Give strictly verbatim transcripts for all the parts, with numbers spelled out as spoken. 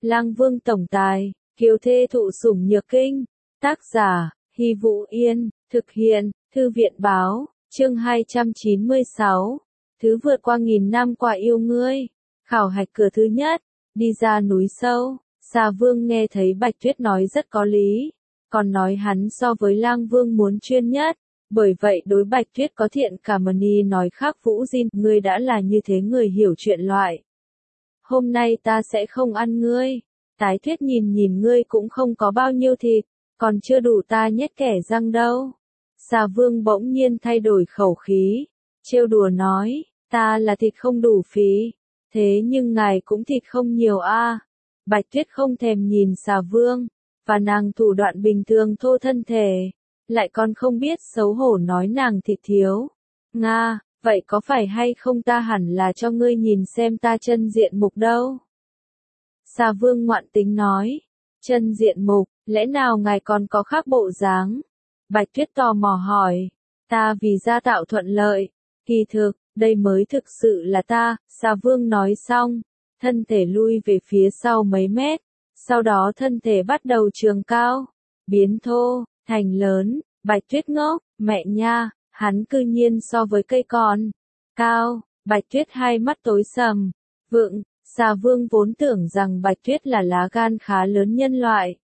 Lang Vương tổng tài, kiều thê thụ sủng nhược kinh. Tác giả, Hy Vũ Yên, thực hiện, Thư viện báo, chương hai trăm chín mươi sáu. Thứ vượt qua nghìn năm qua yêu ngươi. Khảo hạch cửa thứ nhất, đi ra núi sâu. Xà Vương nghe thấy Bạch Tuyết nói rất có lý, còn nói hắn so với Lang Vương muốn chuyên nhất. Bởi vậy đối Bạch Tuyết có thiện cảm ni nói khác Vũ Jin, ngươi đã là như thế người hiểu chuyện loại. Hôm nay ta sẽ không ăn ngươi. Tái Tuyết nhìn nhìn ngươi cũng không có bao nhiêu thịt, còn chưa đủ ta nhét kẻ răng đâu. Xà Vương bỗng nhiên thay đổi khẩu khí, trêu đùa nói, ta là thịt không đủ phí, thế nhưng ngài cũng thịt không nhiều a. À. Bạch Tuyết không thèm nhìn Xà Vương, và nàng thủ đoạn bình thường thô thân thể, lại còn không biết xấu hổ nói nàng thịt thiếu. Nga, vậy có phải hay không ta hẳn là cho ngươi nhìn xem ta chân diện mục đâu? Xà Vương ngoạn tính nói, chân diện mục, lẽ nào ngài còn có khác bộ dáng? Bạch Tuyết tò mò hỏi, ta vì gia tạo thuận lợi, kỳ thực, đây mới thực sự là ta. Xà Vương nói xong, thân thể lui về phía sau mấy mét, sau đó thân thể bắt đầu trường cao, biến thô, thành lớn. Bạch Tuyết ngốc, mẹ nha, hắn cư nhiên so với cây còn cao. Bạch Tuyết hai mắt tối sầm, vượng. Xà Vương vốn tưởng rằng Bạch Tuyết là lá gan khá lớn nhân loại.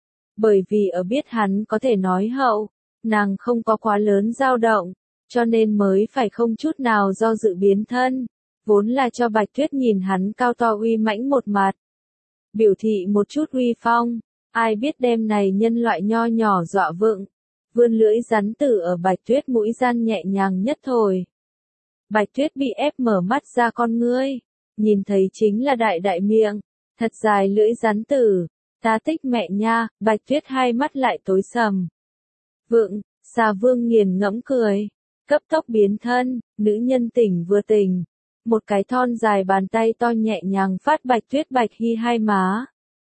Bởi vì ở biết hắn có thể nói hậu, nàng không có quá lớn dao động, cho nên mới phải không chút nào do dự biến thân, vốn là cho Bạch Tuyết nhìn hắn cao to uy mãnh một mặt. Biểu thị một chút uy phong, ai biết đêm này nhân loại nho nhỏ dọa vựng, vươn lưỡi rắn tử ở Bạch Tuyết mũi gian nhẹ nhàng nhất thôi. Bạch Tuyết bị ép mở mắt ra con ngươi. Nhìn thấy chính là đại đại miệng, thật dài lưỡi rắn tử, ta thích mẹ nha. Bạch Tuyết hai mắt lại tối sầm. Vượng, Xà Vương nghiền ngẫm cười, cấp tốc biến thân, nữ nhân tỉnh vừa tỉnh, một cái thon dài bàn tay to nhẹ nhàng phát Bạch Tuyết bạch hi hai má.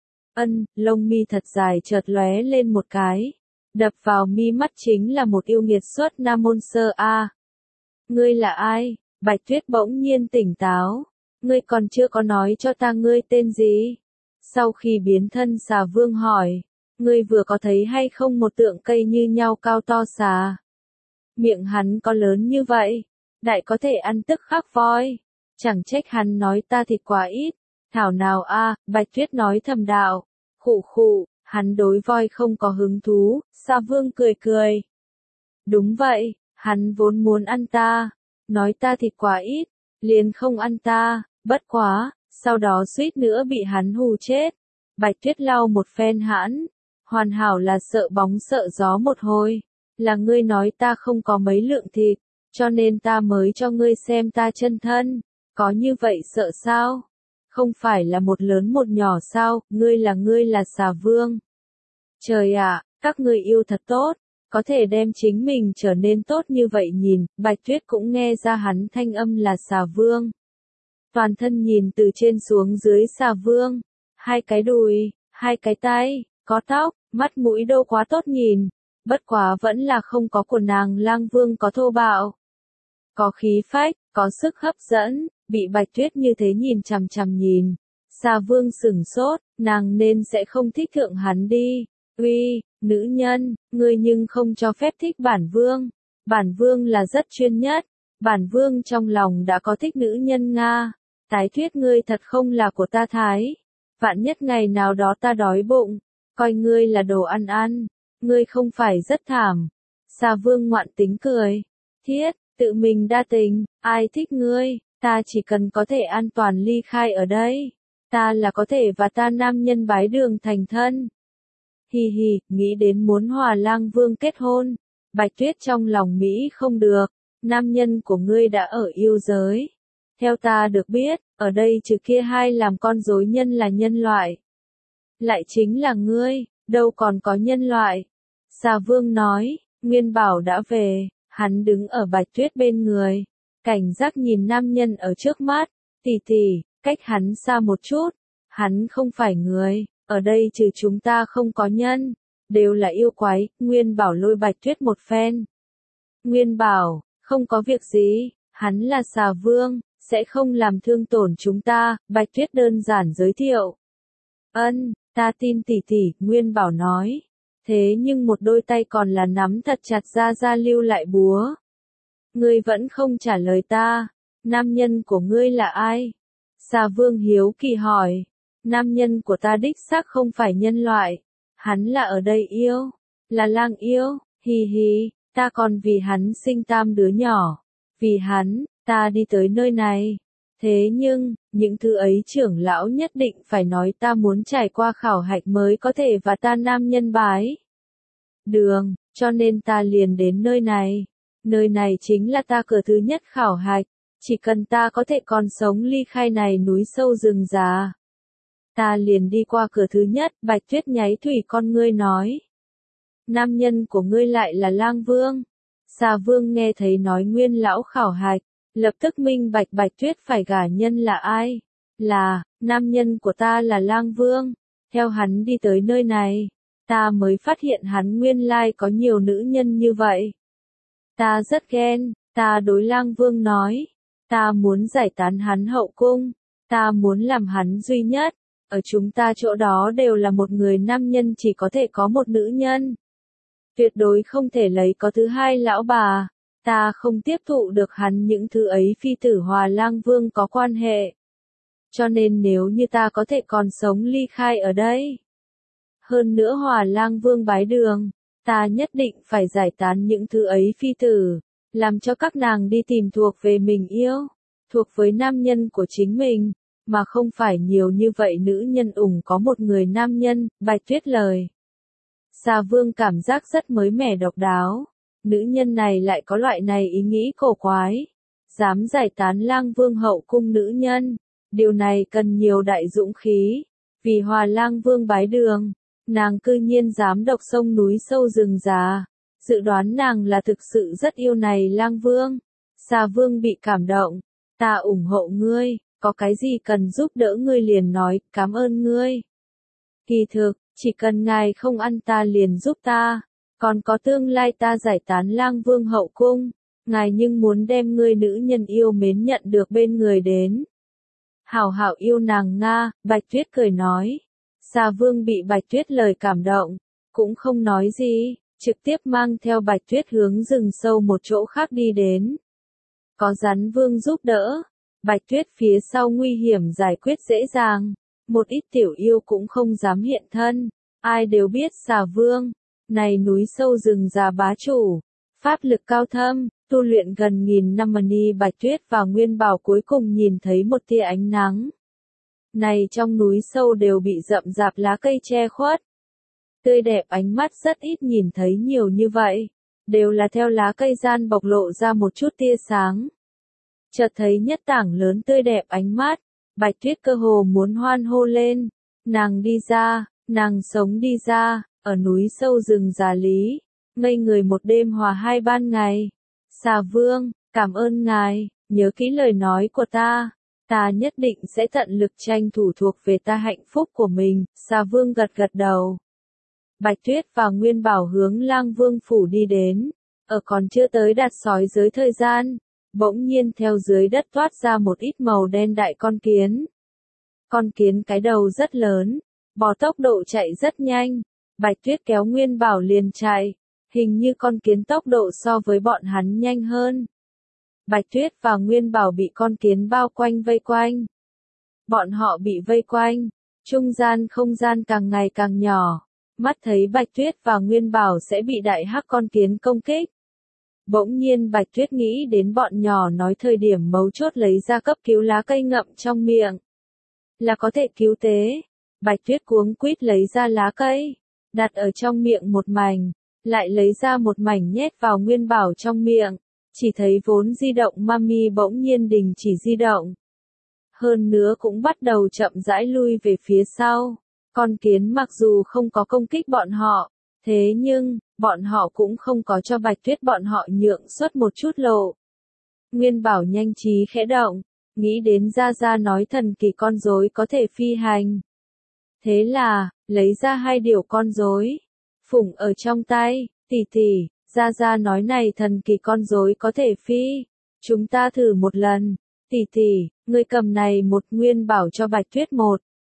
Ân, lông mi thật dài chợt lóe lên một cái, đập vào mi mắt chính là một yêu nghiệt xuất nam môn sơ a. Ngươi là ai? Bạch Tuyết bỗng nhiên tỉnh táo. Ngươi còn chưa có nói cho ta ngươi tên gì? Sau khi biến thân Xà Vương hỏi, ngươi vừa có thấy hay không một tượng cây như nhau cao to xà? Miệng hắn có lớn như vậy, đại có thể ăn tức khắc voi. Chẳng trách hắn nói ta thịt quá ít. Thảo nào a, à, Bạch Tuyết nói thầm đạo. Khụ khụ, hắn đối voi không có hứng thú. Xà Vương cười cười. Đúng vậy, hắn vốn muốn ăn ta, nói ta thịt quá ít, liền không ăn ta. Bất quá, sau đó suýt nữa bị hắn hù chết. Bạch Tuyết lau một phen hãn, hoàn hảo là sợ bóng sợ gió một hồi. Là ngươi nói ta không có mấy lượng thịt, cho nên ta mới cho ngươi xem ta chân thân. Có như vậy sợ sao? Không phải là một lớn một nhỏ sao? Ngươi là ngươi là Xà Vương. Trời ạ, các ngươi yêu thật tốt, có thể đem chính mình trở nên tốt như vậy nhìn. Bạch Tuyết cũng nghe ra hắn thanh âm là Xà Vương. Toàn thân nhìn từ trên xuống dưới Xà Vương, hai cái đùi, hai cái tay, có tóc, mắt mũi đâu quá tốt nhìn, bất quá vẫn là không có của nàng Lang Vương có thô bạo, có khí phách, có sức hấp dẫn. Bị Bạch Tuyết như thế nhìn chằm chằm nhìn, Xà Vương sửng sốt, nàng nên sẽ không thích thượng hắn đi. Uy, nữ nhân, ngươi nhưng không cho phép thích bản vương, bản vương là rất chuyên nhất, bản vương trong lòng đã có thích nữ nhân Nga. Tái Tuyết ngươi thật không là của ta thái. Vạn nhất ngày nào đó ta đói bụng, coi ngươi là đồ ăn ăn, ngươi không phải rất thảm. Xà Vương ngoạn tính cười. Thiết, tự mình đa tình, ai thích ngươi, ta chỉ cần có thể an toàn ly khai ở đây. Ta là có thể và ta nam nhân bái đường thành thân. Hì hì, nghĩ đến muốn hòa Lang Vương kết hôn. Bạch Tuyết trong lòng Mỹ không được, nam nhân của ngươi đã ở yêu giới. Theo ta được biết, ở đây trừ kia hai làm con rối nhân là nhân loại. Lại chính là ngươi, đâu còn có nhân loại. Xà Vương nói, Nguyên Bảo đã về, hắn đứng ở Bạch Tuyết bên người. Cảnh giác nhìn nam nhân ở trước mắt, tỷ tỷ, cách hắn xa một chút. Hắn không phải người, ở đây trừ chúng ta không có nhân, đều là yêu quái. Nguyên Bảo lôi Bạch Tuyết một phen. Nguyên Bảo, không có việc gì, hắn là Xà Vương, sẽ không làm thương tổn chúng ta. Bạch Tuyết đơn giản giới thiệu. Ân, ta tin tỷ tỷ, Nguyên Bảo nói. Thế nhưng một đôi tay còn là nắm thật chặt Gia Gia lưu lại búa. Ngươi vẫn không trả lời ta, nam nhân của ngươi là ai? Xà Vương hiếu kỳ hỏi. Nam nhân của ta đích xác không phải nhân loại, hắn là ở đây yêu, là lang yêu, hi hi, ta còn vì hắn sinh tam đứa nhỏ, vì hắn, ta đi tới nơi này. Thế nhưng, những thứ ấy trưởng lão nhất định phải nói ta muốn trải qua khảo hạch mới có thể và ta nam nhân bái đường, cho nên ta liền đến nơi này. Nơi này chính là ta cửa thứ nhất khảo hạch, chỉ cần ta có thể còn sống ly khai này núi sâu rừng già. Ta liền đi qua cửa thứ nhất, Bạch Tuyết nháy thủy con ngươi nói. Nam nhân của ngươi lại là Lang Vương. Xà Vương nghe thấy nói Nguyên lão khảo hạch, lập tức minh bạch Bạch Tuyết phải gả nhân là ai. Là, nam nhân của ta là Lang Vương. Theo hắn đi tới nơi này, ta mới phát hiện hắn nguyên lai có nhiều nữ nhân như vậy. Ta rất ghen, ta đối Lang Vương nói. Ta muốn giải tán hắn hậu cung, ta muốn làm hắn duy nhất. Ở chúng ta chỗ đó đều là một người nam nhân chỉ có thể có một nữ nhân. Tuyệt đối không thể lấy có thứ hai lão bà. Ta không tiếp thụ được hắn những thứ ấy phi tử hòa Lang Vương có quan hệ. Cho nên nếu như ta có thể còn sống ly khai ở đây. Hơn nữa hòa Lang Vương bái đường, ta nhất định phải giải tán những thứ ấy phi tử, làm cho các nàng đi tìm thuộc về mình yêu, thuộc với nam nhân của chính mình. Mà không phải nhiều như vậy nữ nhân ủng có một người nam nhân, Bạch Tuyết lời. Xà Vương cảm giác rất mới mẻ độc đáo, nữ nhân này lại có loại này ý nghĩ cổ quái, dám giải tán Lang Vương hậu cung nữ nhân, điều này cần nhiều đại dũng khí, vì hòa Lang Vương bái đường, nàng cư nhiên dám độc sông núi sâu rừng già, dự đoán nàng là thực sự rất yêu này Lang Vương. Xà Vương bị cảm động, ta ủng hộ ngươi. Có cái gì cần giúp đỡ ngươi liền nói, cảm ơn ngươi. Kỳ thực, chỉ cần ngài không ăn ta liền giúp ta, còn có tương lai ta giải tán Lang Vương hậu cung, ngài nhưng muốn đem ngươi nữ nhân yêu mến nhận được bên người đến. Hảo hảo yêu nàng Nga, Bạch Tuyết cười nói. Xà Vương bị Bạch Tuyết lời cảm động, cũng không nói gì, trực tiếp mang theo Bạch Tuyết hướng rừng sâu một chỗ khác đi đến. Có Rắn Vương giúp đỡ. Bạch Tuyết phía sau nguy hiểm giải quyết dễ dàng, một ít tiểu yêu cũng không dám hiện thân, ai đều biết Xà Vương, này núi sâu rừng già bá chủ, pháp lực cao thâm, tu luyện gần nghìn năm ni Bạch Tuyết và Nguyên Bảo cuối cùng nhìn thấy một tia ánh nắng. Này trong núi sâu đều bị rậm rạp lá cây che khuất, tươi đẹp ánh mắt rất ít nhìn thấy nhiều như vậy, đều là theo lá cây gian bộc lộ ra một chút tia sáng. Chợt thấy nhất tảng lớn tươi đẹp ánh mắt, Bạch Tuyết cơ hồ muốn hoan hô lên, nàng đi ra, nàng sống đi ra, ở núi sâu rừng già lý, ngây người một đêm hòa hai ban ngày. Xà Vương, cảm ơn ngài, nhớ kỹ lời nói của ta, ta nhất định sẽ tận lực tranh thủ thuộc về ta hạnh phúc của mình. Xà Vương gật gật đầu. Bạch Tuyết và Nguyên Bảo hướng Lang Vương phủ đi đến, ở còn chưa tới đạt sói giới thời gian. Bỗng nhiên theo dưới đất toát ra một ít màu đen đại con kiến. Con kiến cái đầu rất lớn, bò tốc độ chạy rất nhanh. Bạch Tuyết kéo Nguyên Bảo liền chạy, hình như con kiến tốc độ so với bọn hắn nhanh hơn. Bạch Tuyết và Nguyên Bảo bị con kiến bao quanh vây quanh. Bọn họ bị vây quanh, trung gian không gian càng ngày càng nhỏ, mắt thấy Bạch Tuyết và Nguyên Bảo sẽ bị đại hắc con kiến công kích. Bỗng nhiên Bạch Tuyết nghĩ đến bọn nhỏ nói thời điểm mấu chốt lấy ra cấp cứu lá cây ngậm trong miệng. Là có thể cứu tế. Bạch Tuyết cuống quýt lấy ra lá cây, đặt ở trong miệng một mảnh, lại lấy ra một mảnh nhét vào Nguyên Bảo trong miệng. Chỉ thấy vốn di động mami bỗng nhiên đình chỉ di động. Hơn nữa cũng bắt đầu chậm rãi lui về phía sau. Con kiến mặc dù không có công kích bọn họ, thế nhưng, bọn họ cũng không có cho Bạch Tuyết bọn họ nhượng suốt một chút lộ. Nguyên Bảo nhanh trí khẽ động, nghĩ đến Gia Gia nói thần kỳ con rối có thể phi hành. Thế là, lấy ra hai điều con rối, phủng ở trong tay, tỷ tỷ, Gia Gia nói này thần kỳ con rối có thể phi. Chúng ta thử một lần, tỷ tỷ, ngươi cầm này một. Nguyên Bảo cho Bạch Tuyết một.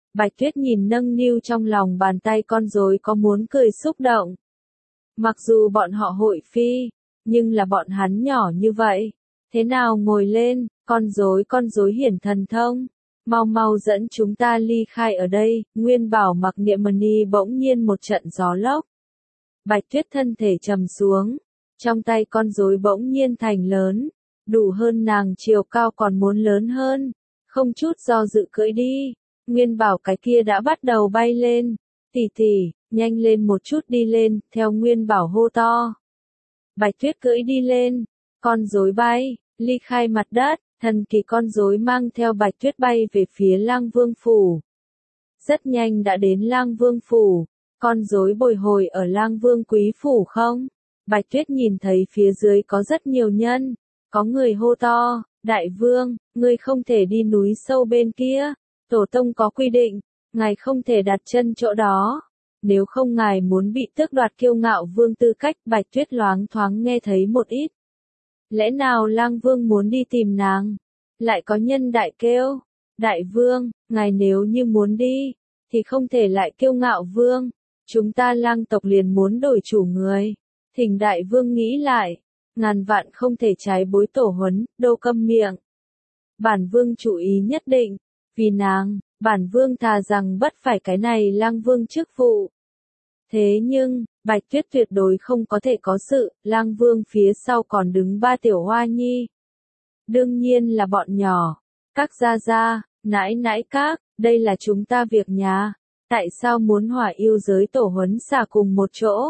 Bạch Tuyết nhìn nâng niu trong lòng bàn tay con rối có muốn cười xúc động. Mặc dù bọn họ hội phi, nhưng là bọn hắn nhỏ như vậy. Thế nào ngồi lên, con rối con rối hiển thần thông. Mau mau dẫn chúng ta ly khai ở đây, Nguyên Bảo mặc niệm mani bỗng nhiên một trận gió lốc. Bạch Tuyết thân thể trầm xuống, trong tay con rối bỗng nhiên thành lớn, đủ hơn nàng chiều cao còn muốn lớn hơn, không chút do dự cưỡi đi. Nguyên Bảo cái kia đã bắt đầu bay lên, tỷ tỷ, nhanh lên một chút đi lên, theo Nguyên Bảo hô to. Bạch Tuyết cưỡi đi lên, con rối bay, ly khai mặt đất, thần kỳ con rối mang theo Bạch Tuyết bay về phía Lang Vương phủ. Rất nhanh đã đến Lang Vương phủ, con rối bồi hồi ở Lang Vương quý phủ không? Bạch Tuyết nhìn thấy phía dưới có rất nhiều nhân, có người hô to, đại vương, ngươi không thể đi núi sâu bên kia, tổ tông có quy định, ngài không thể đặt chân chỗ đó. Nếu không ngài muốn bị tước đoạt kiêu ngạo vương tư cách. Bạch Tuyết loáng thoáng nghe thấy một ít. Lẽ nào Lang Vương muốn đi tìm nàng? Lại có nhân đại kêu, đại vương, ngài nếu như muốn đi, thì không thể lại kiêu ngạo vương. Chúng ta Lang tộc liền muốn đổi chủ người. Thỉnh đại vương nghĩ lại, ngàn vạn không thể trái bối tổ huấn, đô câm miệng. Bản vương chủ ý nhất định, vì nàng, bản vương thà rằng bất phải cái này Lang Vương chức vụ. Thế nhưng, Bạch Tuyết tuyệt đối không có thể có sự, Lang Vương phía sau còn đứng ba tiểu hoa nhi. Đương nhiên là bọn nhỏ, các gia gia, nãi nãi các, đây là chúng ta việc nhà, tại sao muốn hỏa yêu giới tổ huấn xả cùng một chỗ?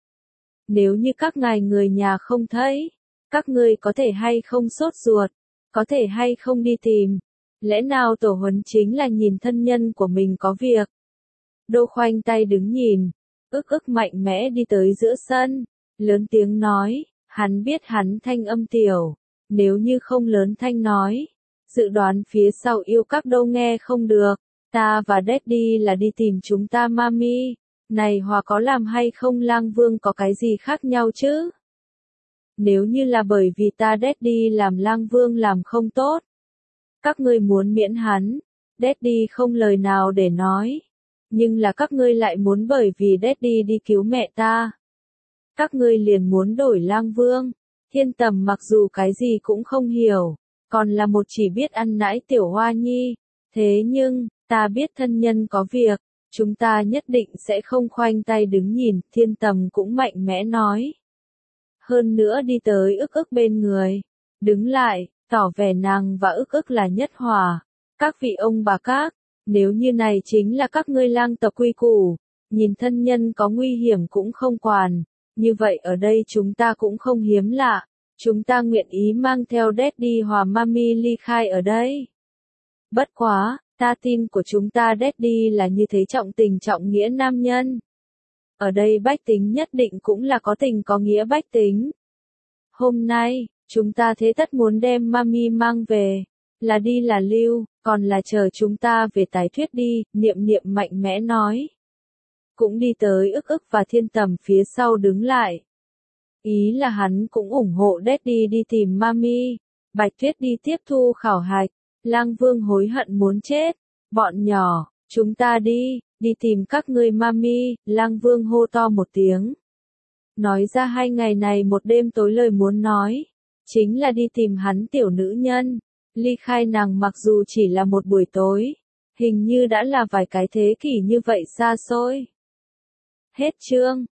Nếu như các ngài người nhà không thấy, các ngươi có thể hay không sốt ruột, có thể hay không đi tìm. Lẽ nào tổ huấn chính là nhìn thân nhân của mình có việc? Đô khoanh tay đứng nhìn, ức ức mạnh mẽ đi tới giữa sân, lớn tiếng nói, hắn biết hắn thanh âm tiểu, nếu như không lớn thanh nói, dự đoán phía sau yêu các đâu nghe không được, ta và Daddy là đi tìm chúng ta mami, này hòa có làm hay không Lang Vương có cái gì khác nhau chứ? Nếu như là bởi vì ta Daddy làm Lang Vương làm không tốt, các ngươi muốn miễn hắn, Daddy không lời nào để nói. Nhưng là các ngươi lại muốn bởi vì Daddy đi cứu mẹ ta. Các ngươi liền muốn đổi Lang Vương. Thiên Tầm mặc dù cái gì cũng không hiểu, còn là một chỉ biết ăn nãi tiểu hoa nhi. Thế nhưng, ta biết thân nhân có việc, chúng ta nhất định sẽ không khoanh tay đứng nhìn. Thiên Tầm cũng mạnh mẽ nói. Hơn nữa đi tới ức ức bên người. Đứng lại, tỏ vẻ nàng và ức ức là nhất hòa. Các vị ông bà các. Nếu như này chính là các ngươi Lang tộc quy củ, nhìn thân nhân có nguy hiểm cũng không quản, như vậy ở đây chúng ta cũng không hiếm lạ, chúng ta nguyện ý mang theo Daddy hòa Mami ly khai ở đây. Bất quá, ta tin của chúng ta Daddy là như thế trọng tình trọng nghĩa nam nhân. Ở đây bách tính nhất định cũng là có tình có nghĩa bách tính. Hôm nay, chúng ta thế tất muốn đem Mami mang về, là đi là lưu. Còn là chờ chúng ta về tái thuyết đi, Niệm Niệm mạnh mẽ nói. Cũng đi tới ức ức và Thiên Tầm phía sau đứng lại. Ý là hắn cũng ủng hộ Daddy đi tìm Mami. Bạch Tuyết đi tiếp thu khảo hạch. Lang Vương hối hận muốn chết. Bọn nhỏ, chúng ta đi, đi tìm các ngươi Mami. Lang Vương hô to một tiếng. Nói ra hai ngày này một đêm tối lời muốn nói. Chính là đi tìm hắn tiểu nữ nhân. Ly khai nàng mặc dù chỉ là một buổi tối, hình như đã là vài cái thế kỷ như vậy xa xôi. Hết chương.